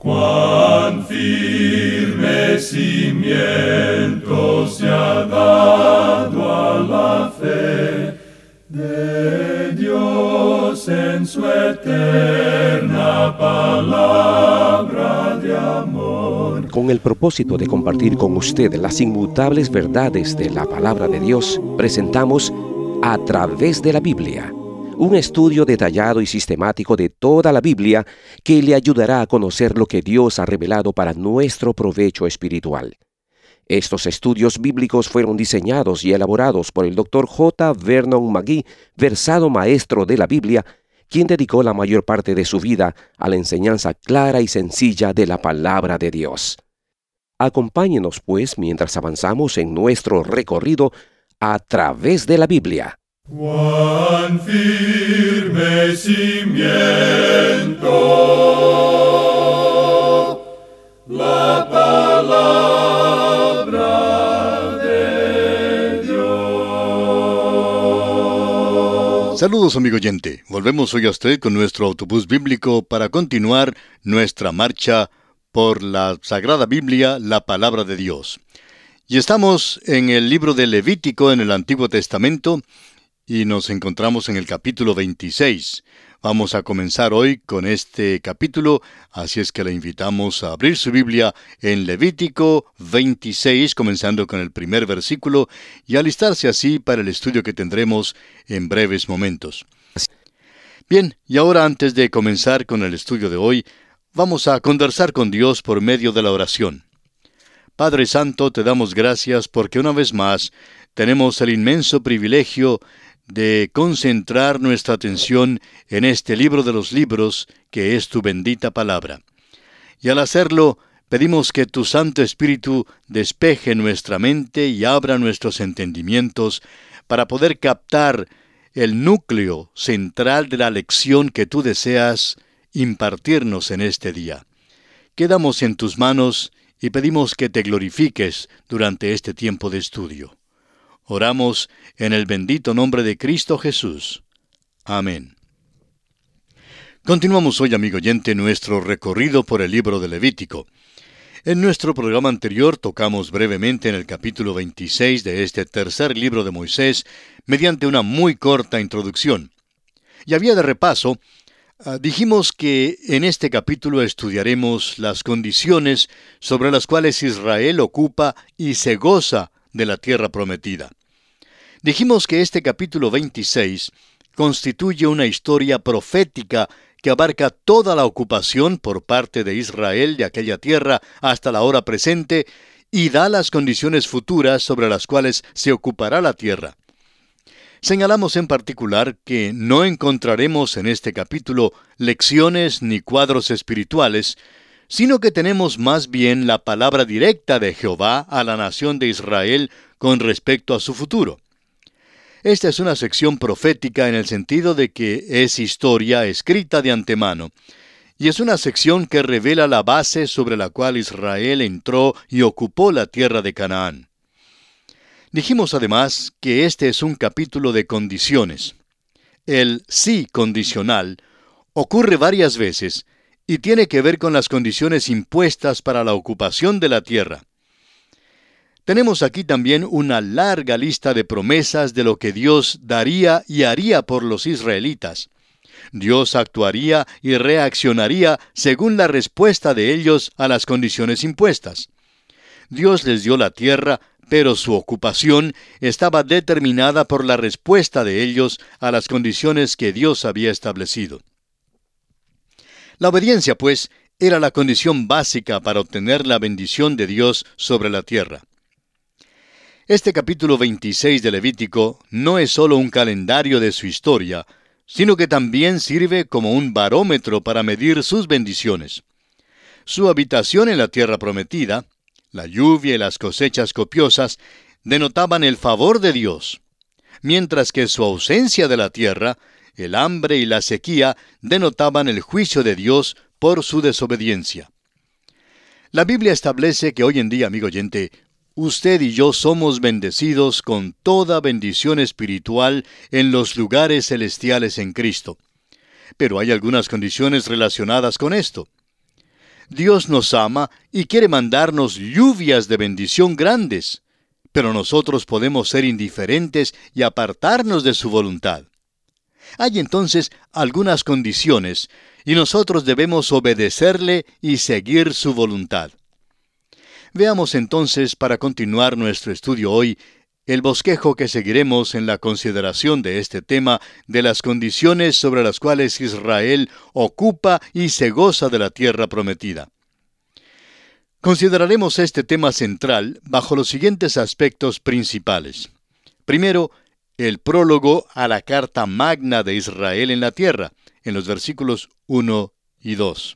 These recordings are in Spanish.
Cuán firme cimiento se ha dado a la fe de Dios en su eterna palabra de amor. Con el propósito de compartir con usted las inmutables verdades de la palabra de Dios, presentamos A Través de la Biblia, un estudio detallado y sistemático de toda la Biblia que le ayudará a conocer lo que Dios ha revelado para nuestro provecho espiritual. Estos estudios bíblicos fueron diseñados y elaborados por el Dr. J. Vernon McGee, versado maestro de la Biblia, quien dedicó la mayor parte de su vida a la enseñanza clara y sencilla de la palabra de Dios. Acompáñenos, pues, mientras avanzamos en nuestro recorrido a través de la Biblia. Cuán firme cimiento la palabra de Dios. Saludos, amigo oyente. Volvemos hoy a usted con nuestro autobús bíblico para continuar nuestra marcha por la Sagrada Biblia, la palabra de Dios. Y estamos en el libro de Levítico en el Antiguo Testamento y nos encontramos en el capítulo 26. Vamos a comenzar hoy con este capítulo, así es que le invitamos a abrir su Biblia en Levítico 26, comenzando con el primer versículo, y alistarse así para el estudio que tendremos en breves momentos. Bien, y ahora antes de comenzar con el estudio de hoy, vamos a conversar con Dios por medio de la oración. Padre Santo, te damos gracias porque una vez más tenemos el inmenso privilegio de concentrar nuestra atención en este libro de los libros, que es tu bendita palabra. Y al hacerlo, pedimos que tu Santo Espíritu despeje nuestra mente y abra nuestros entendimientos para poder captar el núcleo central de la lección que tú deseas impartirnos en este día. Quedamos en tus manos y pedimos que te glorifiques durante este tiempo de estudio. Oramos en el bendito nombre de Cristo Jesús. Amén. Continuamos hoy, amigo oyente, nuestro recorrido por el libro de Levítico. En nuestro programa anterior tocamos brevemente en el capítulo 26 de este tercer libro de Moisés, mediante una muy corta introducción. Y a vía de repaso, dijimos que en este capítulo estudiaremos las condiciones sobre las cuales Israel ocupa y se goza de la tierra prometida. Dijimos que este capítulo 26 constituye una historia profética que abarca toda la ocupación por parte de Israel de aquella tierra hasta la hora presente y da las condiciones futuras sobre las cuales se ocupará la tierra. Señalamos en particular que no encontraremos en este capítulo lecciones ni cuadros espirituales, sino que tenemos más bien la palabra directa de Jehová a la nación de Israel con respecto a su futuro. Esta es una sección profética en el sentido de que es historia escrita de antemano, y es una sección que revela la base sobre la cual Israel entró y ocupó la tierra de Canaán. Dijimos además que este es un capítulo de condiciones. El sí condicional ocurre varias veces y tiene que ver con las condiciones impuestas para la ocupación de la tierra. Tenemos aquí también una larga lista de promesas de lo que Dios daría y haría por los israelitas. Dios actuaría y reaccionaría según la respuesta de ellos a las condiciones impuestas. Dios les dio la tierra, pero su ocupación estaba determinada por la respuesta de ellos a las condiciones que Dios había establecido. La obediencia, pues, era la condición básica para obtener la bendición de Dios sobre la tierra. Este capítulo 26 de Levítico no es solo un calendario de su historia, sino que también sirve como un barómetro para medir sus bendiciones. Su habitación en la tierra prometida, la lluvia y las cosechas copiosas, denotaban el favor de Dios, mientras que su ausencia de la tierra, el hambre y la sequía, denotaban el juicio de Dios por su desobediencia. La Biblia establece que hoy en día, amigo oyente, usted y yo somos bendecidos con toda bendición espiritual en los lugares celestiales en Cristo. Pero hay algunas condiciones relacionadas con esto. Dios nos ama y quiere mandarnos lluvias de bendición grandes, pero nosotros podemos ser indiferentes y apartarnos de su voluntad. Hay entonces algunas condiciones, y nosotros debemos obedecerle y seguir su voluntad. Veamos entonces, para continuar nuestro estudio hoy, el bosquejo que seguiremos en la consideración de este tema de las condiciones sobre las cuales Israel ocupa y se goza de la tierra prometida. Consideraremos este tema central bajo los siguientes aspectos principales. Primero, el prólogo a la carta magna de Israel en la tierra, en los versículos 1 y 2.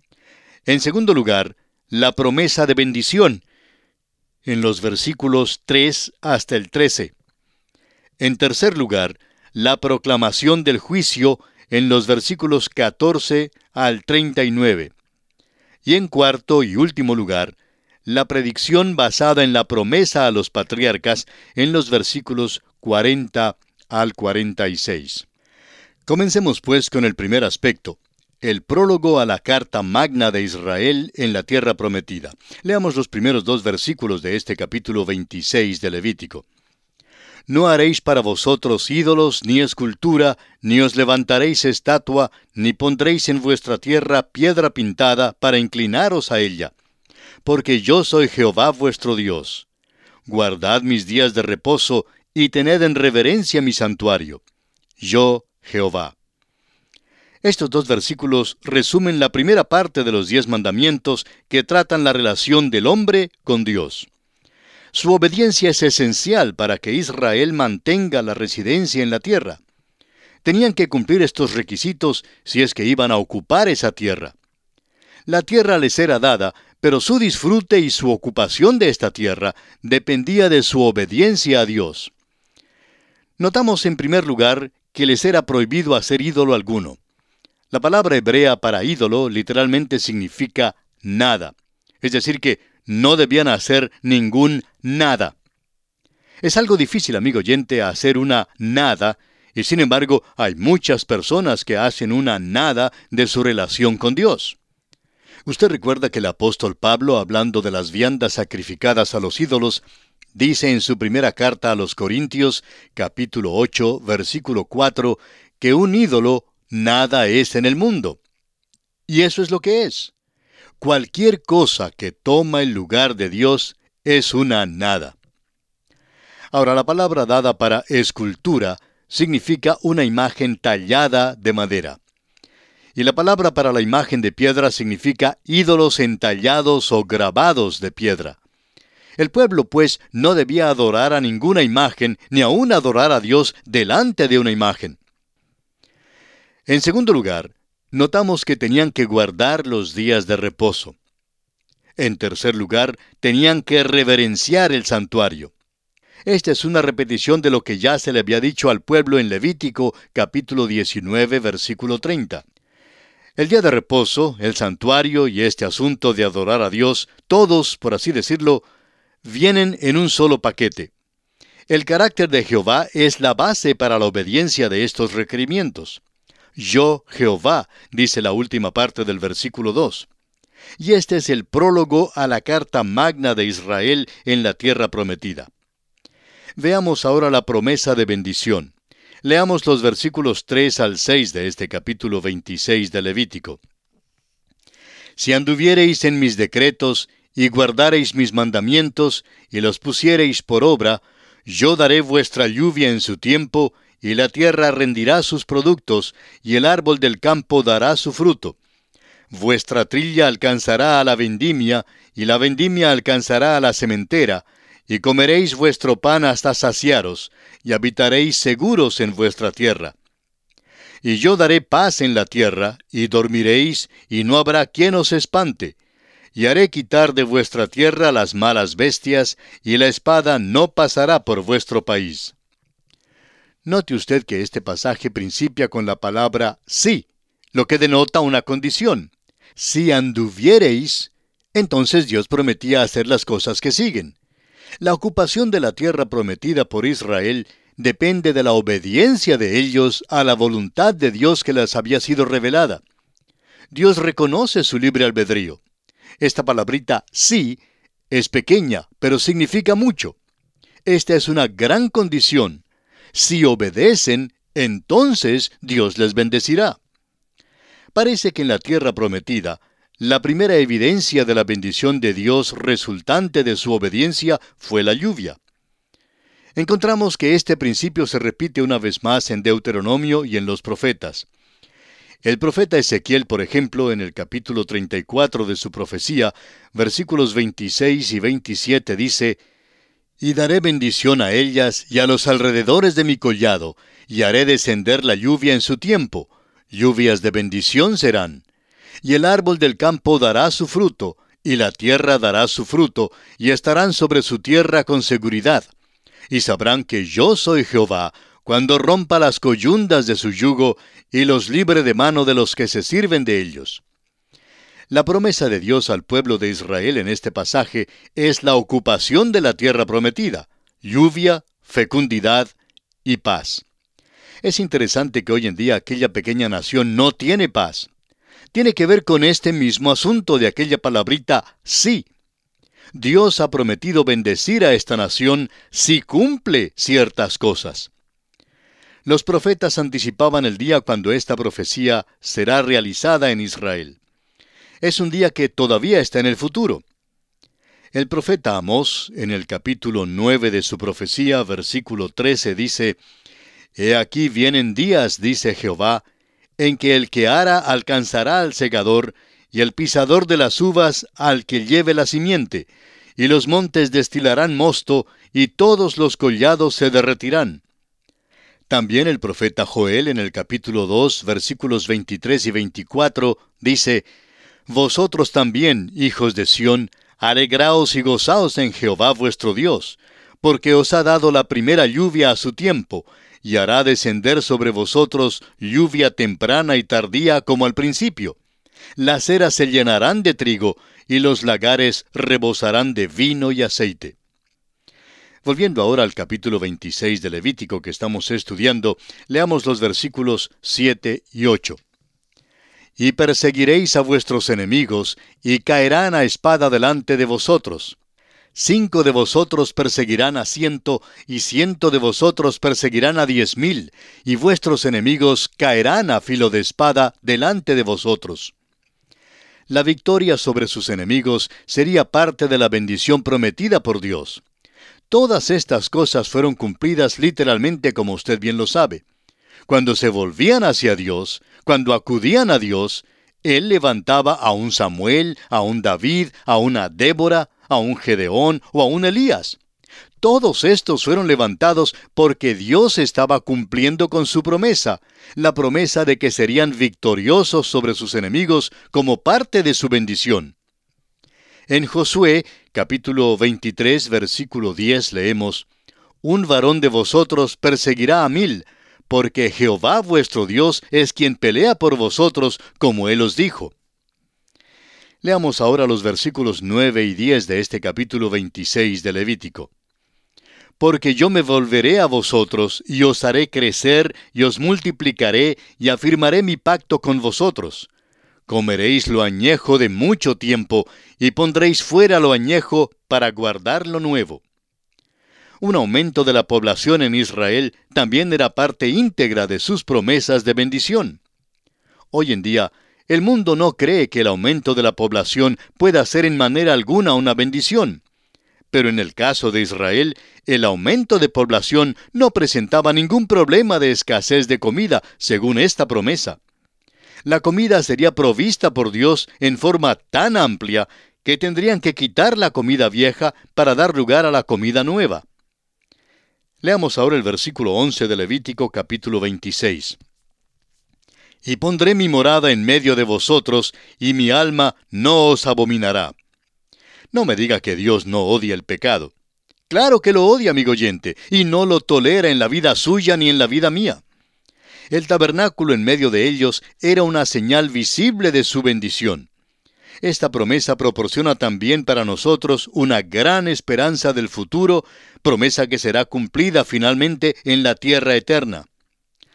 En segundo lugar, la promesa de bendición, en los versículos 3 hasta el 13. En tercer lugar, la proclamación del juicio, en los versículos 14 al 39. Y en cuarto y último lugar, la predicción basada en la promesa a los patriarcas, en los versículos 40 al 46. Comencemos pues con el primer aspecto, el prólogo a la carta magna de Israel en la tierra prometida. Leamos los primeros 2 versículos de este capítulo 26 de Levítico. No haréis para vosotros ídolos, ni escultura, ni os levantaréis estatua, ni pondréis en vuestra tierra piedra pintada para inclinaros a ella. Porque yo soy Jehová vuestro Dios. Guardad mis días de reposo, y tened en reverencia mi santuario. Yo, Jehová. Estos 2 versículos resumen la primera parte de los 10 mandamientos que tratan la relación del hombre con Dios. Su obediencia es esencial para que Israel mantenga la residencia en la tierra. Tenían que cumplir estos requisitos si es que iban a ocupar esa tierra. La tierra les era dada, pero su disfrute y su ocupación de esta tierra dependía de su obediencia a Dios. Notamos en primer lugar que les era prohibido hacer ídolo alguno. La palabra hebrea para ídolo literalmente significa nada, es decir que no debían hacer ningún nada. Es algo difícil, amigo oyente, hacer una nada, y sin embargo hay muchas personas que hacen una nada de su relación con Dios. Usted recuerda que el apóstol Pablo, hablando de las viandas sacrificadas a los ídolos, dice en su primera carta a los Corintios, capítulo 8, versículo 4, que un ídolo nada es en el mundo. Y eso es lo que es. Cualquier cosa que toma el lugar de Dios es una nada. Ahora, la palabra dada para escultura significa una imagen tallada de madera. Y la palabra para la imagen de piedra significa ídolos entallados o grabados de piedra. El pueblo, pues, no debía adorar a ninguna imagen, ni aun adorar a Dios delante de una imagen. En segundo lugar, notamos que tenían que guardar los días de reposo. En tercer lugar, tenían que reverenciar el santuario. Esta es una repetición de lo que ya se le había dicho al pueblo en Levítico, capítulo 19, versículo 30. El día de reposo, el santuario y este asunto de adorar a Dios, todos, por así decirlo, vienen en un solo paquete. El carácter de Jehová es la base para la obediencia de estos requerimientos. Yo, Jehová, dice la última parte del versículo 2. Y este es el prólogo a la carta magna de Israel en la tierra prometida. Veamos ahora la promesa de bendición. Leamos los versículos 3 al 6 de este capítulo 26 de Levítico. Si anduviereis en mis decretos, y guardareis mis mandamientos, y los pusiereis por obra, yo daré vuestra lluvia en su tiempo, y la tierra rendirá sus productos, y el árbol del campo dará su fruto. Vuestra trilla alcanzará a la vendimia, y la vendimia alcanzará a la sementera, y comeréis vuestro pan hasta saciaros, y habitaréis seguros en vuestra tierra. Y yo daré paz en la tierra, y dormiréis, y no habrá quien os espante. Y haré quitar de vuestra tierra las malas bestias, y la espada no pasará por vuestro país. Note usted que este pasaje principia con la palabra sí, lo que denota una condición. Si anduviereis, entonces Dios prometía hacer las cosas que siguen. La ocupación de la tierra prometida por Israel depende de la obediencia de ellos a la voluntad de Dios que les había sido revelada. Dios reconoce su libre albedrío. Esta palabrita sí es pequeña, pero significa mucho. Esta es una gran condición. Si obedecen, entonces Dios les bendecirá. Parece que en la tierra prometida, la primera evidencia de la bendición de Dios resultante de su obediencia fue la lluvia. Encontramos que este principio se repite una vez más en Deuteronomio y en los profetas. El profeta Ezequiel, por ejemplo, en el capítulo 34 de su profecía, versículos 26 y 27 dice: «Y daré bendición a ellas y a los alrededores de mi collado, y haré descender la lluvia en su tiempo. Lluvias de bendición serán. Y el árbol del campo dará su fruto, y la tierra dará su fruto, y estarán sobre su tierra con seguridad. Y sabrán que yo soy Jehová, cuando rompa las coyundas de su yugo, y los libre de mano de los que se sirven de ellos». La promesa de Dios al pueblo de Israel en este pasaje es la ocupación de la tierra prometida, lluvia, fecundidad y paz. Es interesante que hoy en día aquella pequeña nación no tiene paz. Tiene que ver con este mismo asunto de aquella palabrita sí. Dios ha prometido bendecir a esta nación si cumple ciertas cosas. Los profetas anticipaban el día cuando esta profecía será realizada en Israel. Es un día que todavía está en el futuro. El profeta Amós, en el capítulo 9 de su profecía, versículo 13, dice: «He aquí vienen días, dice Jehová, en que el que ara alcanzará al segador, y el pisador de las uvas al que lleve la simiente, y los montes destilarán mosto, y todos los collados se derretirán». También el profeta Joel, en el capítulo 2, versículos 23 y 24, dice: «Vosotros también, hijos de Sión, alegraos y gozaos en Jehová vuestro Dios, porque os ha dado la primera lluvia a su tiempo, y hará descender sobre vosotros lluvia temprana y tardía como al principio. Las eras se llenarán de trigo, y los lagares rebosarán de vino y aceite». Volviendo ahora al capítulo 26 de Levítico que estamos estudiando, leamos los versículos 7 y 8. «Y perseguiréis a vuestros enemigos, y caerán a espada delante de vosotros. 5 de vosotros perseguirán a 100, y 100 de vosotros perseguirán a 10,000, y vuestros enemigos caerán a filo de espada delante de vosotros». La victoria sobre sus enemigos sería parte de la bendición prometida por Dios. Todas estas cosas fueron cumplidas literalmente, como usted bien lo sabe. Cuando se volvían hacia Dios, cuando acudían a Dios, Él levantaba a un Samuel, a un David, a una Débora, a un Gedeón o a un Elías. Todos estos fueron levantados porque Dios estaba cumpliendo con su promesa, la promesa de que serían victoriosos sobre sus enemigos como parte de su bendición. En Josué, capítulo 23, versículo 10, leemos: «Un varón de vosotros perseguirá a 1,000, porque Jehová vuestro Dios es quien pelea por vosotros, como Él os dijo». Leamos ahora los versículos 9 y 10 de este capítulo 26 de Levítico. «Porque yo me volveré a vosotros, y os haré crecer, y os multiplicaré, y afirmaré mi pacto con vosotros. Comeréis lo añejo de mucho tiempo, y pondréis fuera lo añejo para guardar lo nuevo». Un aumento de la población en Israel también era parte íntegra de sus promesas de bendición. Hoy en día, el mundo no cree que el aumento de la población pueda ser en manera alguna una bendición. Pero en el caso de Israel, el aumento de población no presentaba ningún problema de escasez de comida, según esta promesa. La comida sería provista por Dios en forma tan amplia que tendrían que quitar la comida vieja para dar lugar a la comida nueva. Leamos ahora el versículo 11 de Levítico capítulo 26. «Y pondré mi morada en medio de vosotros, y mi alma no os abominará». No me diga que Dios no odia el pecado. Claro que lo odia, amigo oyente, y no lo tolera en la vida suya ni en la vida mía. El tabernáculo en medio de ellos era una señal visible de su bendición. Esta promesa proporciona también para nosotros una gran esperanza del futuro, promesa que será cumplida finalmente en la tierra eterna.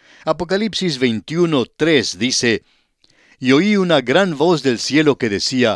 Apocalipsis 21:3 dice: «Y oí una gran voz del cielo que decía: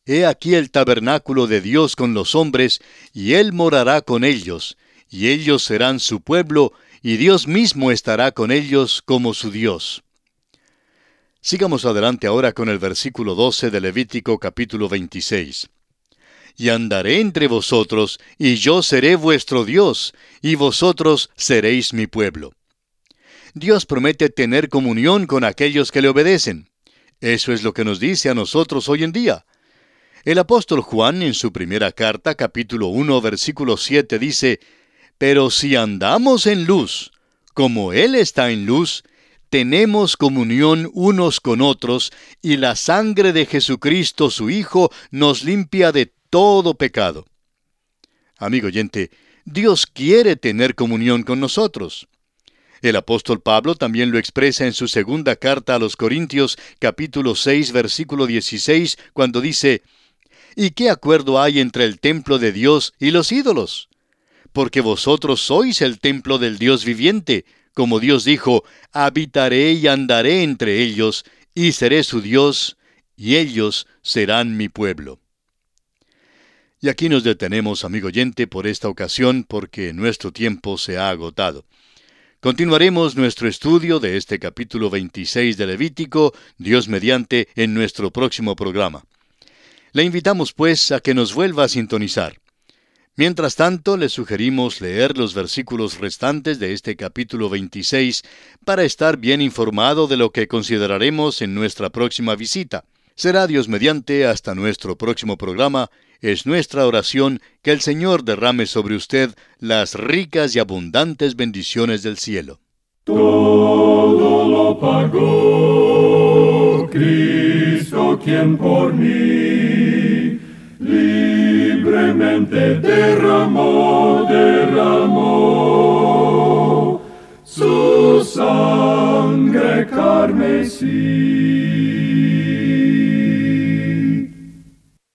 He aquí el tabernáculo de Dios con los hombres, y Él morará con ellos, y ellos serán su pueblo, y Dios mismo estará con ellos como su Dios. Sigamos adelante ahora con el versículo 12 de Levítico capítulo 26. Y andaré entre vosotros, y yo seré vuestro Dios, y vosotros seréis mi pueblo. Dios promete tener comunión con aquellos que le obedecen. Eso es lo que nos dice a nosotros hoy en día. El apóstol Juan, en su primera carta, capítulo 1, versículo 7, dice: Pero si andamos en luz, como Él está en luz, tenemos comunión unos con otros, y la sangre de Jesucristo, su Hijo, nos limpia de todo pecado. Amigo oyente, Dios quiere tener comunión con nosotros. El apóstol Pablo también lo expresa en su segunda carta a los Corintios, capítulo 6, versículo 16, cuando dice: ¿Y qué acuerdo hay entre el templo de Dios y los ídolos? Porque vosotros sois el templo del Dios viviente, como Dios dijo: habitaré y andaré entre ellos, y seré su Dios, y ellos serán mi pueblo. Y aquí nos detenemos, amigo oyente, por esta ocasión, porque nuestro tiempo se ha agotado. Continuaremos nuestro estudio de este capítulo 26 de Levítico, Dios mediante, en nuestro próximo programa. Le invitamos, pues, a que nos vuelva a sintonizar. Mientras tanto, le sugerimos leer los versículos restantes de este capítulo 26 para estar bien informado de lo que consideraremos en nuestra próxima visita. Será Dios mediante hasta nuestro próximo programa. Es nuestra oración que el Señor derrame sobre usted las ricas y abundantes bendiciones del cielo. Todo lo pagó Cristo, quien por mí libremente derramó su sangre carmesí.